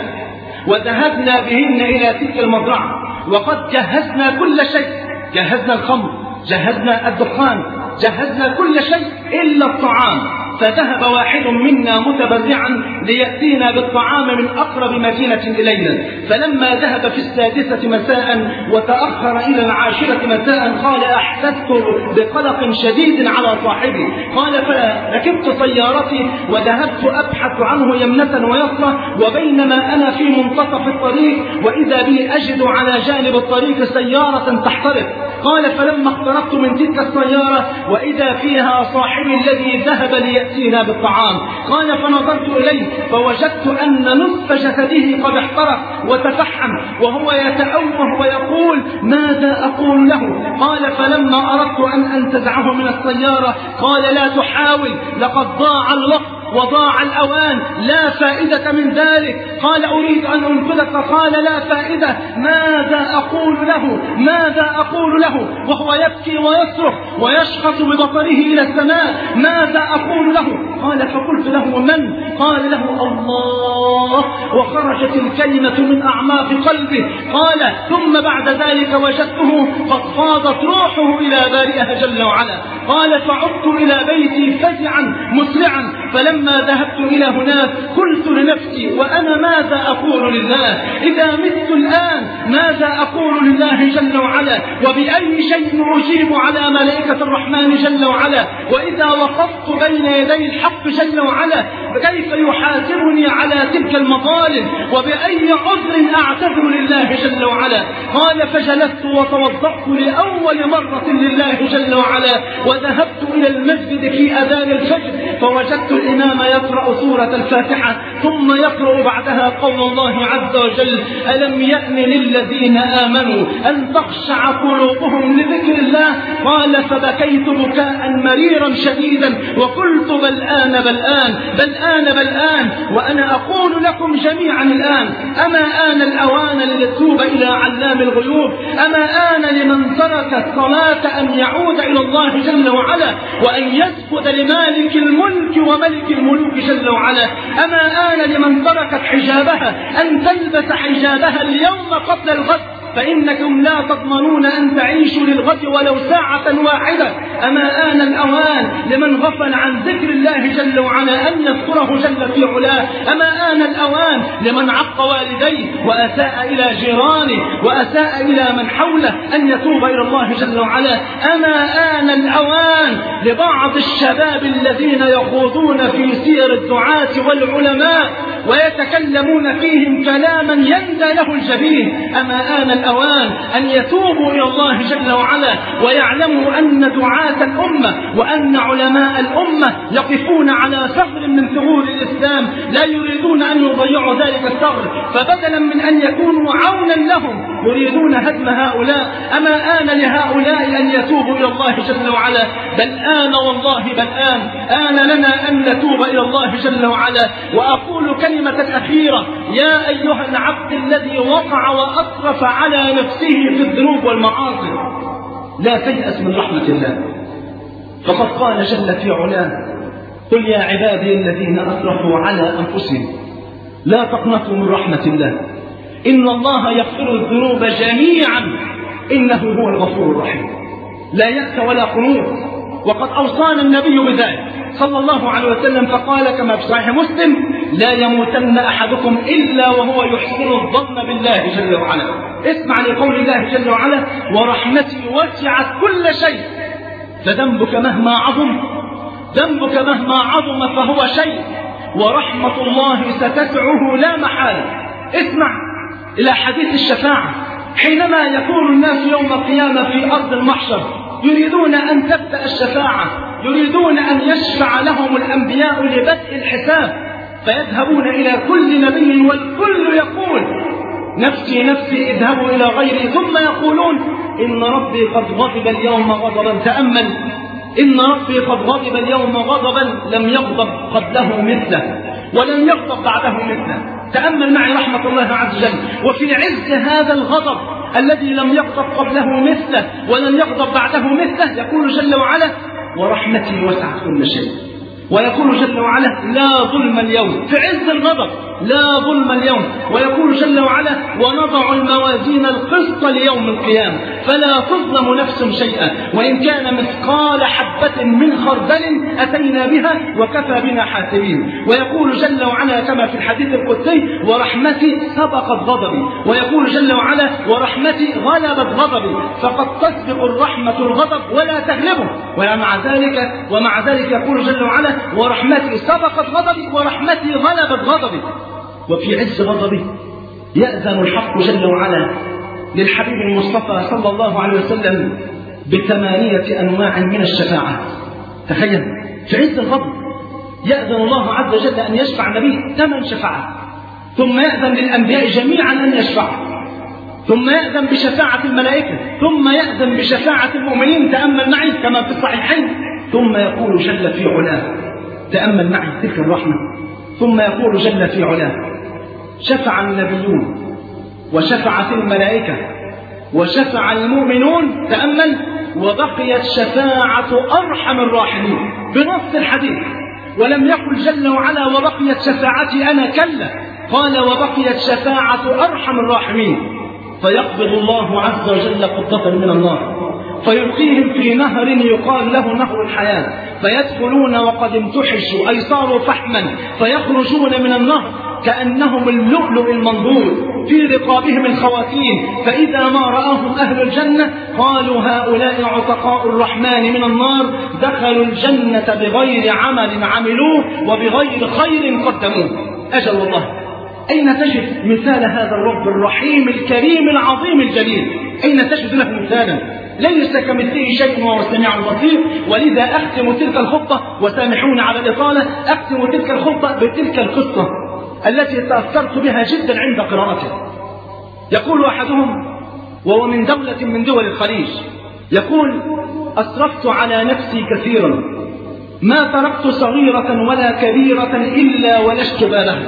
وذهبنا بهن إلى تلك المزرعة وقد جهزنا كل شيء، جهزنا الخمر، جهزنا الدخان، جهزنا كل شيء إلا الطعام. فذهب واحد منا متبرعا ليأتينا بالطعام من أقرب مدينة إلينا، فلما ذهب في السادسة مساء وتأخر إلى العاشرة مساء قال: أحسست بقلق شديد على صاحبي. قال: فركبت سيارتي وذهبت أبحث عنه يمنة ويسرى، وبينما أنا في منتصف الطريق وإذا بي أجد على جانب الطريق سيارة تحترق. قال: فلما اقتربت من تلك السيارة وإذا فيها صاحبي الذي ذهب ليأتينا بالطعام. قال: فنظرت إليه فوجدت أن نصف جسده قد احترق وتفحم وهو يتأوه ويقول: ماذا أقول له؟ قال: فلما أردت أن أنتزعه من السيارة قال: لا تحاول، لقد ضاع الوقت وضاع الأوان، لا فائدة من ذلك. قال: أريد أن أنقذك. قال: لا فائدة، ماذا أقول له؟ ماذا أقول له؟ وهو يبكي ويصرخ ويشخص ببصره إلى السماء: ماذا أقول له؟ قال: فقلت له: من؟ قال له: الله. وخرجت الكلمة من أعماق قلبه. قال: ثم بعد ذلك وجدته قد فاضت روحه إلى بارئها جل وعلا. قال: فعدت إلى بيتي فزعا مسرعا، فلما ذهبت إلى هناك قلت لنفسي: وأنا ماذا أقول لله؟ إذا مت الآن ماذا أقول لله جل وعلا؟ وبأي شيء أجيب على ملائكة الرحمن جل وعلا؟ وإذا وقفت بين يدي الحق جل وعلا كيف يحاسبني على تلك المظالم؟ وبأي عذر أعتذر لله جل وعلا؟ قال: فجلست وتوضأت لأول مرة لله جل وعلا وذهبت إلى المسجد في أذان الفجر فوجدت الإمام يقرأ سورة الفاتحة ثم يقرأ بعدها قول الله عز وجل: ألم يأن للذين آمنوا أن تخشع قلوبهم لذكر الله؟ قال: فبكيت بكاء مريرا شديدا وقلت: بل آن بل آن بل آن بل آن. وأنا أقول لكم جميعا الآن: أما آن الأوان للتوب إلى علام الغيوب؟ أما آن لمن ترك الصلاة أن يعود إلى الله جل وعلا وأن يسجد لمالك الملك وملك الملوك جل وعلا؟ أما آن لمن تركت حجابها أن تلبس حجابها اليوم قبل الغد؟ فإنكم لا تضمنون أن تعيشوا للغد ولو ساعة واحدة. أما آن الأوان لمن غفل عن ذكر الله جل وعلا أن يذكره جل في علاه؟ أما آن الأوان لمن عق والديه وأساء إلى جيرانه وأساء إلى من حوله أن يتوب إلى الله جل وعلا؟ أما آن الأوان لبعض الشباب الذين يخوضون في سير الدعاة والعلماء ويتكلمون فيهم كلاما يندى له الجبين؟ أما آن الأوان أن يتوبوا إلى الله جل وعلا ويعلموا أن دعاة الأمة وأن علماء الأمة يقفون على ثغر من ثغور الإسلام لا يريدون أن يضيعوا ذلك الثغر، فبدلا من أن يكونوا عونا لهم يريدون هدم هؤلاء. أما آن لهؤلاء أن يتوبوا إلى الله جل وعلا؟ بل آن والله بل آن آن لنا أن نتوب إلى الله جل وعلا. وأقول كلمة أخيرة: يا أيها العبد الذي وقع وأسرف على نفسه في الذنوب والمعاصي لا تيأس من رحمة الله، فقد قال جل في علاه: قل يا عبادي الذين أسرفوا على أنفسهم لا تقنطوا من رحمة الله إن الله يغفر الذنوب جميعا إنه هو الغفور الرحيم. لا يأس ولا قنوط، وقد أوصانا النبي بذلك صلى الله عليه وسلم فقال كما في صحيح مسلم: لا يموتن أحدكم إلا وهو يحسن الظن بالله جل وعلا. اسمع لقول الله جل وعلا: ورحمتي وسعت كل شيء. فذنبك مهما عظم ذنبك مهما عظم فهو شيء، ورحمة الله ستسعه لا محالة. اسمع إلى حديث الشفاعة، حينما يكون الناس يوم القيامة في أرض المحشر يريدون أن تبدأ الشفاعة، يريدون أن يشفع لهم الأنبياء لبدء الحساب، فيذهبون إلى كل نبي والكل يقول: نفسي نفسي اذهبوا إلى غيري، ثم يقولون: إن ربي قد غضب اليوم غضبا. تأمل: إن ربي قد غضب اليوم غضبا لم يغضب قبله مثله ولم يغضب بعده مثله. تأمل معي رحمة الله عز وجل. وفي عز هذا الغضب الذي لم يغضب قبله مثله ولم يغضب بعده مثله يقول جل وعلا: ورحمتي وسعت كل شيء. ويقول جل وعلا: لا ظلم اليوم. في عز الغضب لا ظلم اليوم. ويقول جل وعلا: ونضع الموازين القسط ليوم القيامة فلا تظلم نفس شيئا وإن كان مثقال حبة من خردل أتينا بها وكفى بنا حاسبين. ويقول جل وعلا كما في الحديث القدسي: ورحمتي سبقت غضبي. ويقول جل وعلا: ورحمتي غلبت غضبي. فقد تسبق الرحمة الغضب ولا تغلبه. ومع ذلك ومع ذلك يقول جل وعلا: ورحمتي سبقت غضبي ورحمتي غلبت غضبي. وفي عز غضبه يأذن الحق جل وعلا للحبيب المصطفى صلى الله عليه وسلم بثمانية أنواع من الشفاعة. تخيل، في عز الغضب يأذن الله عز وجل أن يشفع النبي ثمان شفاعات، ثم يأذن للأنبياء جميعا أن يشفعوا، ثم يأذن بشفاعة الملائكة، ثم يأذن بشفاعة المؤمنين. تأمل معي كما في الصحيحين: ثم يقول جل في علاه، تأمل معي تلك الرحمة، ثم يقول جل في علاه: شفع النبيون وشفعت الملائكة وشفع المؤمنون. تأمل: وبقيت شفاعة أرحم الراحمين. بنص الحديث، ولم يقل جل وعلا: وبقيت شفاعتي أنا، كلا، قال: وبقيت شفاعة أرحم الراحمين. فيقبض الله عز وجل قبضة من النار فيلقيهم في نهر يقال له نهر الحياة، فيدخلون وقد امتحشوا أي صاروا فحما، فيخرجون من النهر كأنهم اللؤلؤ المنضود في رقابهم الخواتيم. فإذا ما رآهم أهل الجنة قالوا: هؤلاء عتقاء الرحمن من النار، دخلوا الجنة بغير عمل عملوه وبغير خير قدموه. أجل الله، أين تجد مثال هذا الرب الرحيم الكريم العظيم الجليل؟ أين تجد له مثالا؟ ليس كمثله شيء وهو السميع البصير. ولذا أختم تلك الخطة، وسامحونا على الإطالة، أختم تلك الخطة بتلك القصة التي تأثرت بها جدا عند قراءتها. يقول أحدهم وهو من دولة من دول الخليج، يقول: أسرفت على نفسي كثيرا، ما تركت صغيرة ولا كبيرة إلا ولشت بالها.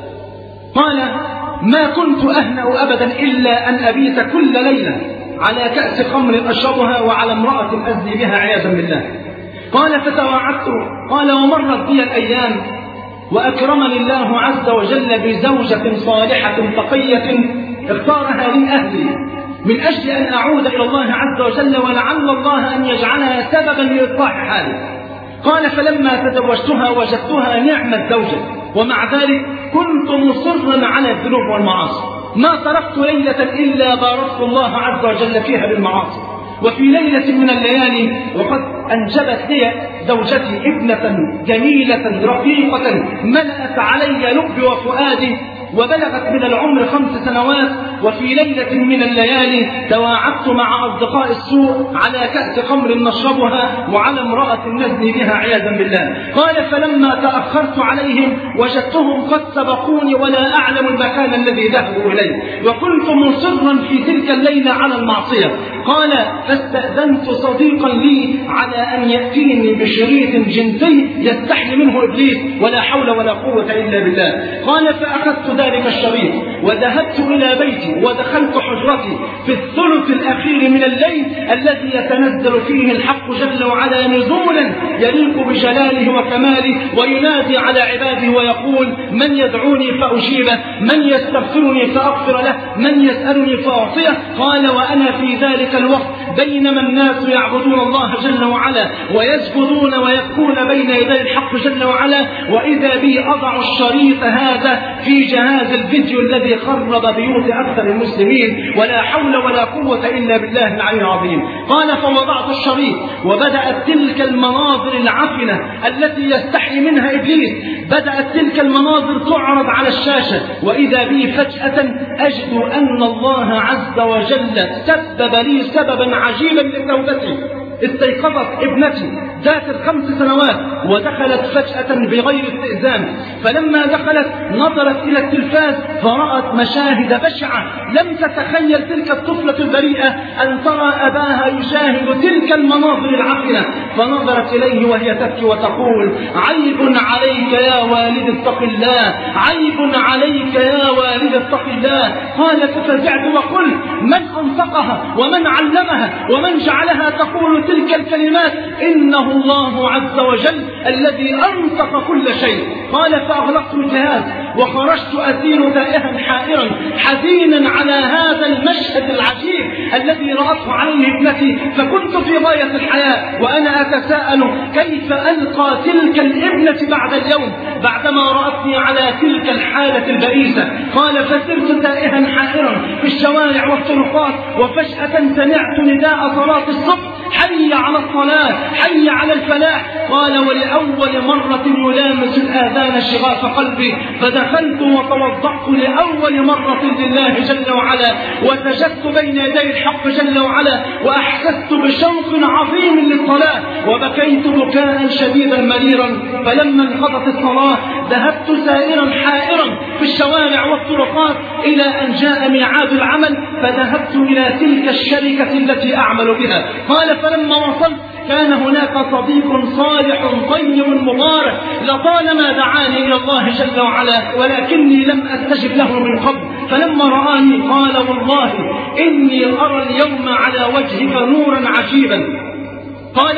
قال: ما كنت أهنأ أبدا إلا أن أبيت كل ليلة على كأس خمر أشربها وعلى امرأة أزني بها عياذا بالله. قال: فتواعدت. قال: ومرت بي الأيام وأكرمني الله عز وجل بزوجة صالحة تقية اختارها لي أهلي من أجل أن أعود إلى الله عز وجل ولعل الله أن يجعلها سببا لإصلاح حالي. قال: فلما تزوجتها وجدتها نعمة زوجة، ومع ذلك كنت مصرا على الذنوب والمعاصي، ما تركت ليلة إلا باركت الله عز وجل فيها بالمعاصي. وفي ليلة من الليالي وقد أنجبت لي زوجتي ابنة جميلة رقيقة ملأت علي لبي وفؤادي وبلغت من العمر خمس سنوات. وفي ليلة من الليالي تواعدت مع أصدقاء السوء على كأس خمر نشربها وعلى امرأة نزني بها عياذا بالله. قال: فلما تأخرت عليهم وجدتهم قد سبقوني ولا أعلم المكان الذي ذهبوا إليه، وكنت مصرا في تلك الليلة على المعصية. قال: فاستأذنت صديقا لي على أن يأتيني بشريط جنسي يستحي منه إبليس، ولا حول ولا قوة إلا بالله. قال: فأخذت ذلك الشريط وذهبت إلى بيتي ودخلت حجرتي في الثلث الأخير من الليل الذي يتنزل فيه الحق جل وعلا نزولا يليق بجلاله وكماله، وينادي على عباده ويقول: من يدعوني فأجيبه، من يستغفرني فأغفر له، من يسألني فأعطيه. قال: وأنا في ذلك ذلك الوقت بينما الناس يعبدون الله جل وعلا ويسجدون ويبكون بين يدي الحق جل وعلا، وإذا بي أضع الشريط هذا في جهاز الفيديو الذي خرب بيوت أكثر المسلمين، ولا حول ولا قوة إلا بالله العلي العظيم. قال فوضعت الشريط وبدأت تلك المناظر العفنة التي يستحي منها إبليس، بدأت تلك المناظر تعرض على الشاشة، وإذا بي فجأة أجد أن الله عز وجل سبب لي سببا عجيبا لتوبتي. استيقظت ابنتي ذات الخمس سنوات ودخلت فجأة بغير استئذان، فلما دخلت نظرت إلى التلفاز فرأت مشاهد بشعة لم تتخيل تلك الطفلة البريئة أن ترى أباها يشاهد تلك المناظر العفنة، فنظرت إليه وهي تبكي وتقول عيب عليك يا والد اتق الله، عيب عليك يا والد اتق الله. قال ففزعت وقلت من أنطقها ومن علمها ومن جعلها تقول تلك الكلمات؟ إنه الله عز وجل الذي أنطق كل شيء. قال فأغلقت الجهاز وخرجت أسير تائها حائرا حزينا على هذا المشهد العجيب الذي رأته عليه ابنتي، فكنت في غاية الحياة وأنا أتساءل كيف ألقى تلك الابنة بعد اليوم بعدما رأتني على تلك الحالة البئيسة. قال فسرت تائها حائرا في الشوارع والطرقات، وفجأة سمعت نداء صلاة الصبح حي على الصلاة حي على الفلاح. قال ولأول مرة يلامس الآذان شغاف قلبي، فدخلت وتوضأت لأول مرة لله جل وعلا، وسجدت بين يدي الحق جل وعلا، وأحسست بشوق عظيم للصلاة، وبكيت بكاء شديدا مريرا. فلما انقضت الصلاة ذهبت سائرا حائرا في الشوارع والطرقات إلى أن جاء ميعاد العمل، فذهبت إلى تلك الشركة التي أعمل بها. قال فلما وصلت كان هناك صديق صالح طيب مبارك لطالما دعاني إلى الله جل وعلا، ولكني لم أستجب له من قبل، فلما رآني قال والله إني أرى اليوم على وجهك نورا عجيبا. قال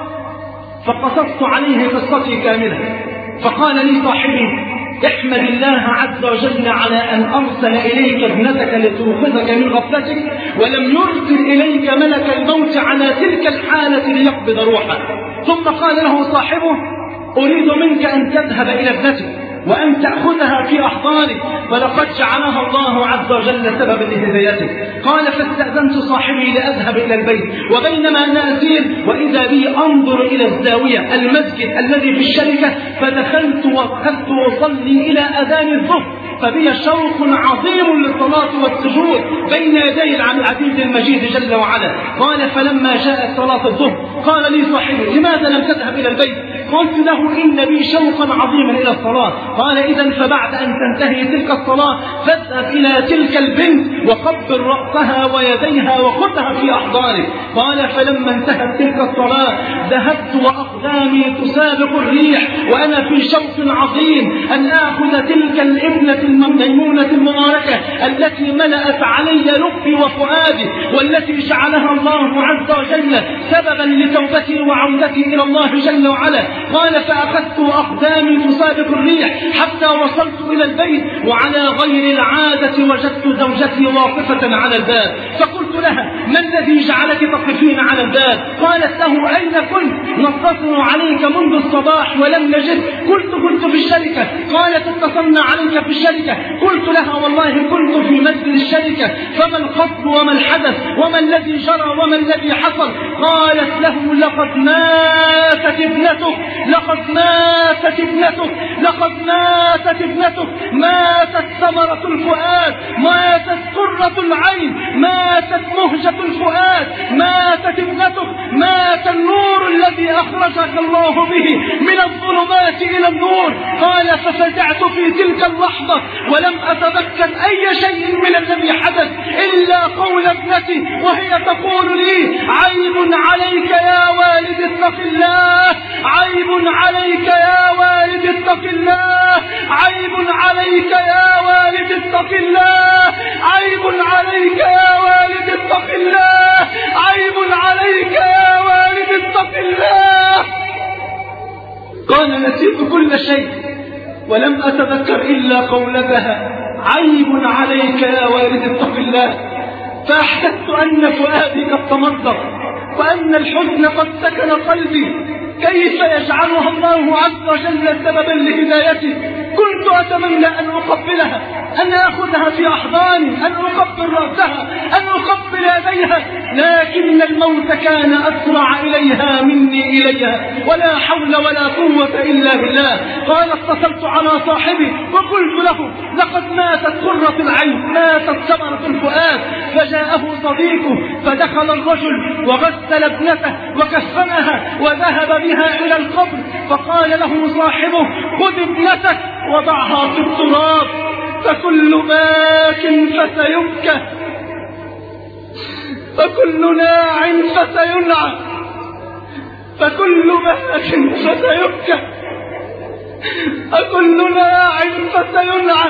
فقصصت عليه قصتي كاملة، فقال لي صاحبي احمد الله عز وجل على أن أرسل إليك ابنتك لتوقظك من غفلتك، ولم يرسل إليك ملك الموت على تلك الحالة ليقبض روحك. ثم قال له صاحبه أريد منك أن تذهب إلى ابنتك وأن تأخذها في أحضانك، فلقد جعلها الله عز وجل سببا لهدايتك. قال فاستأذنت صاحبي لأذهب إلى البيت، وبينما أنا أسير وإذا بي أنظر إلى الزاوية المسجد الذي في الشركة، فدخلت وقفت أصلي إلى أذان الظهر، فبي شوق عظيم للصلاة والسجود بين يدي العزيز المجيد جل وعلا. قال فلما جاءت صلاة الظهر قال لي صاحبي لماذا لم تذهب إلى البيت؟ قلت له إن بي شوقا عظيما إلى الصلاة. قال إذن فبعد أن تنتهي تلك الصلاة فاذهب إلى تلك البنت وقبل رأسها ويديها وخذها في أحضانك. قال فلما انتهت تلك الصلاة ذهبت وأقدامي تسابق الريح وأنا في شوق عظيم أن آخذ تلك الابنة الميمونة المباركة التي ملأت علي لبي وفؤادي، والتي جعلها الله عز وجل سببا لتوبتي وعودتي إلى الله جل وعلا. قال فأخذت أقدامي تسابق الريح حتى وصلت إلى البيت، وعلى غير العادة وجدت زوجتي واقفة على الباب، فقلت لها ما الذي جعلك تقفين على الباب؟ قالت له أين كنت؟ نتصل عليك منذ الصباح ولم نجد. قلت كنت في الشركة. قالت اتصلنا عليك في الشركة. قلت لها والله كنت في مسجد الشركة، فما القصد وما الحدث وما الذي جرى وما الذي حصل؟ قالت له لقد ماتت ابنتك، لقد ماتت ابنتك، لقد ماتت ابنتك، ماتت ثمرة الفؤاد، ماتت قرة العين، ماتت مهجة الفؤاد، ماتت ابنتك، مات النور الذي أخرجك الله به من الظلمات إلى النور. قال ففزعت في تلك اللحظة ولم أتذكر أي شيء من الذي حدث إلا قول ابنتي وهي تقول لي عيب عليك يا والد اتق الله، عيب عليك يا والد اتق الله، عيب عليك يا والد اتق الله، عيب عليك يا والد اتق الله، عيب عليك يا والد اتق الله. قال نسيت كل شيء ولم أتذكر إلا قولتها عيب عليك يا والد اتق الله. فأحسست أن فؤادي قد تمزق وأن الحزن قد سكن قلبي. كيف يجعلها الله عز وجل سببا لهدايتي؟ كنت أتمنى أن أقبلها، أن أخذها في أحضاني، أن أقبل رأسها، أن أقبل يديها، لكن الموت كان أسرع إليها مني إليها، ولا حول ولا قوة إلا بالله. قال اتصلت على صاحبي وقلت له لقد ماتت قرة العين، ماتت ثمرة الفؤاد. فجاءه صديقه فدخل الرجل وغسل ابنته وكفنها وذهب بها إلى القبر، فقال له صاحبه خذ ابنتك وضعها في التراب، فكل باك فسيبكى، فكل ناع فسينعى، فكل باك فسيبكى، فكل ناع فسينعى،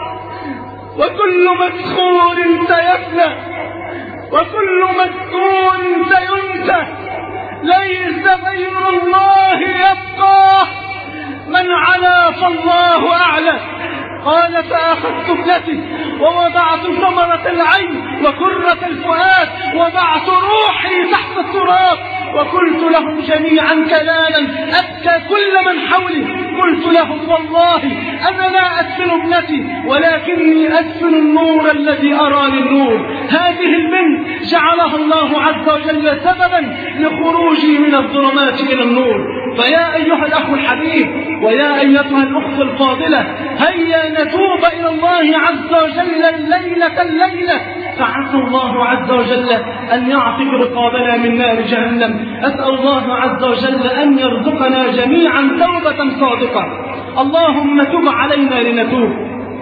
وكل مسخور سيفنى، وكل مسكون سينسى. ليس غير الله يبقى، من علا فالله أعلى. قال فأخذت ابنتي ووضعت ثمرة العين وكرة الفؤاد، وضعت روحي تحت التراب، وقلت لهم جميعا كلاما أبكى كل من حولي. قلت لهم والله أنا لا أدفن ابنتي، ولكني أدفن النور الذي أراني النور. هذه البنت جعلها الله عز وجل سببا لخروجي من الظلمات إلى النور. فيا أيها الأخ الحبيب ويا أيتها الأخت الفاضلة، هيا نتوب إلى الله عز وجل الليلة الليلة، فعسى الله عز وجل أن يعتق رقابنا من نار جهنم. أسأل الله عز وجل أن يرزقنا جميعا توبة صادقة. اللهم تب علينا لنتوب،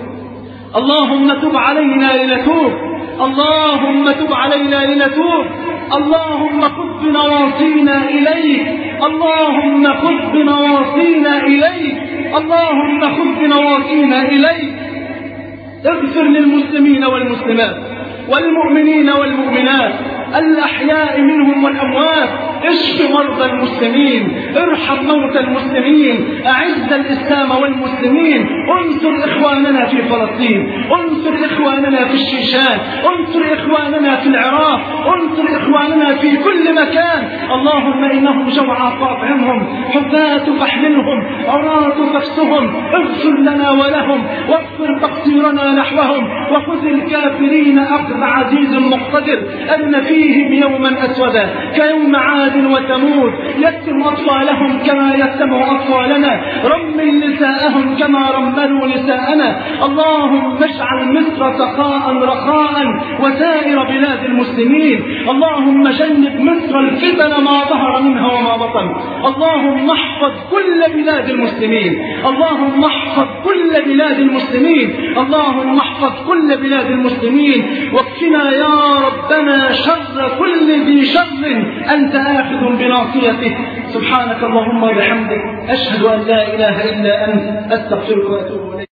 اللهم تب علينا لنتوب، اللهم تب علينا لنتوب. اللهم خذ بنواصينا إليك، اللهم خذ بنواصينا إليك، اللهم خذ بنواصينا إليك. اغفر للمسلمين والمسلمات والمؤمنين والمؤمنات الأحياء منهم والأموات، اشف مرضى المسلمين، ارحم موتى المسلمين، أعز الإسلام والمسلمين، انصر إخواننا في فلسطين، انصر إخواننا في الشيشان، انصر إخواننا في العراق، انصر إخواننا في كل مكان. اللهم إنهم جوعى فاطعمهم، حفاة فاحملهم، عراة فاكسهم، اغفر لنا ولهم، واغفر تقصيرنا نحوهم، وخذ الكافرين أخذ عزيز مقتدر، أن فيهم يوما أسودا كيوم عاد وثمود، يتم أطفالهم كما يتم أطفالنا، رمل نساءهم كما رملوا نساءنا. اللهم اجعل مصر سخاء رخاء وسائر بلاد المسلمين. اللهم جنب مصر الفتن ما ظهر منها وما بطن. اللهم احفظ كل بلاد المسلمين، اللهم احفظ كل بلاد المسلمين، اللهم احفظ كل بلاد المسلمين. واكفنا يا ربنا شر كل ذي شر أنت آخذ بناصيته. سبحانك اللهم وبحمدك، أشهد أن لا إله إلا أنت، أستغفرك وأتوب إليك.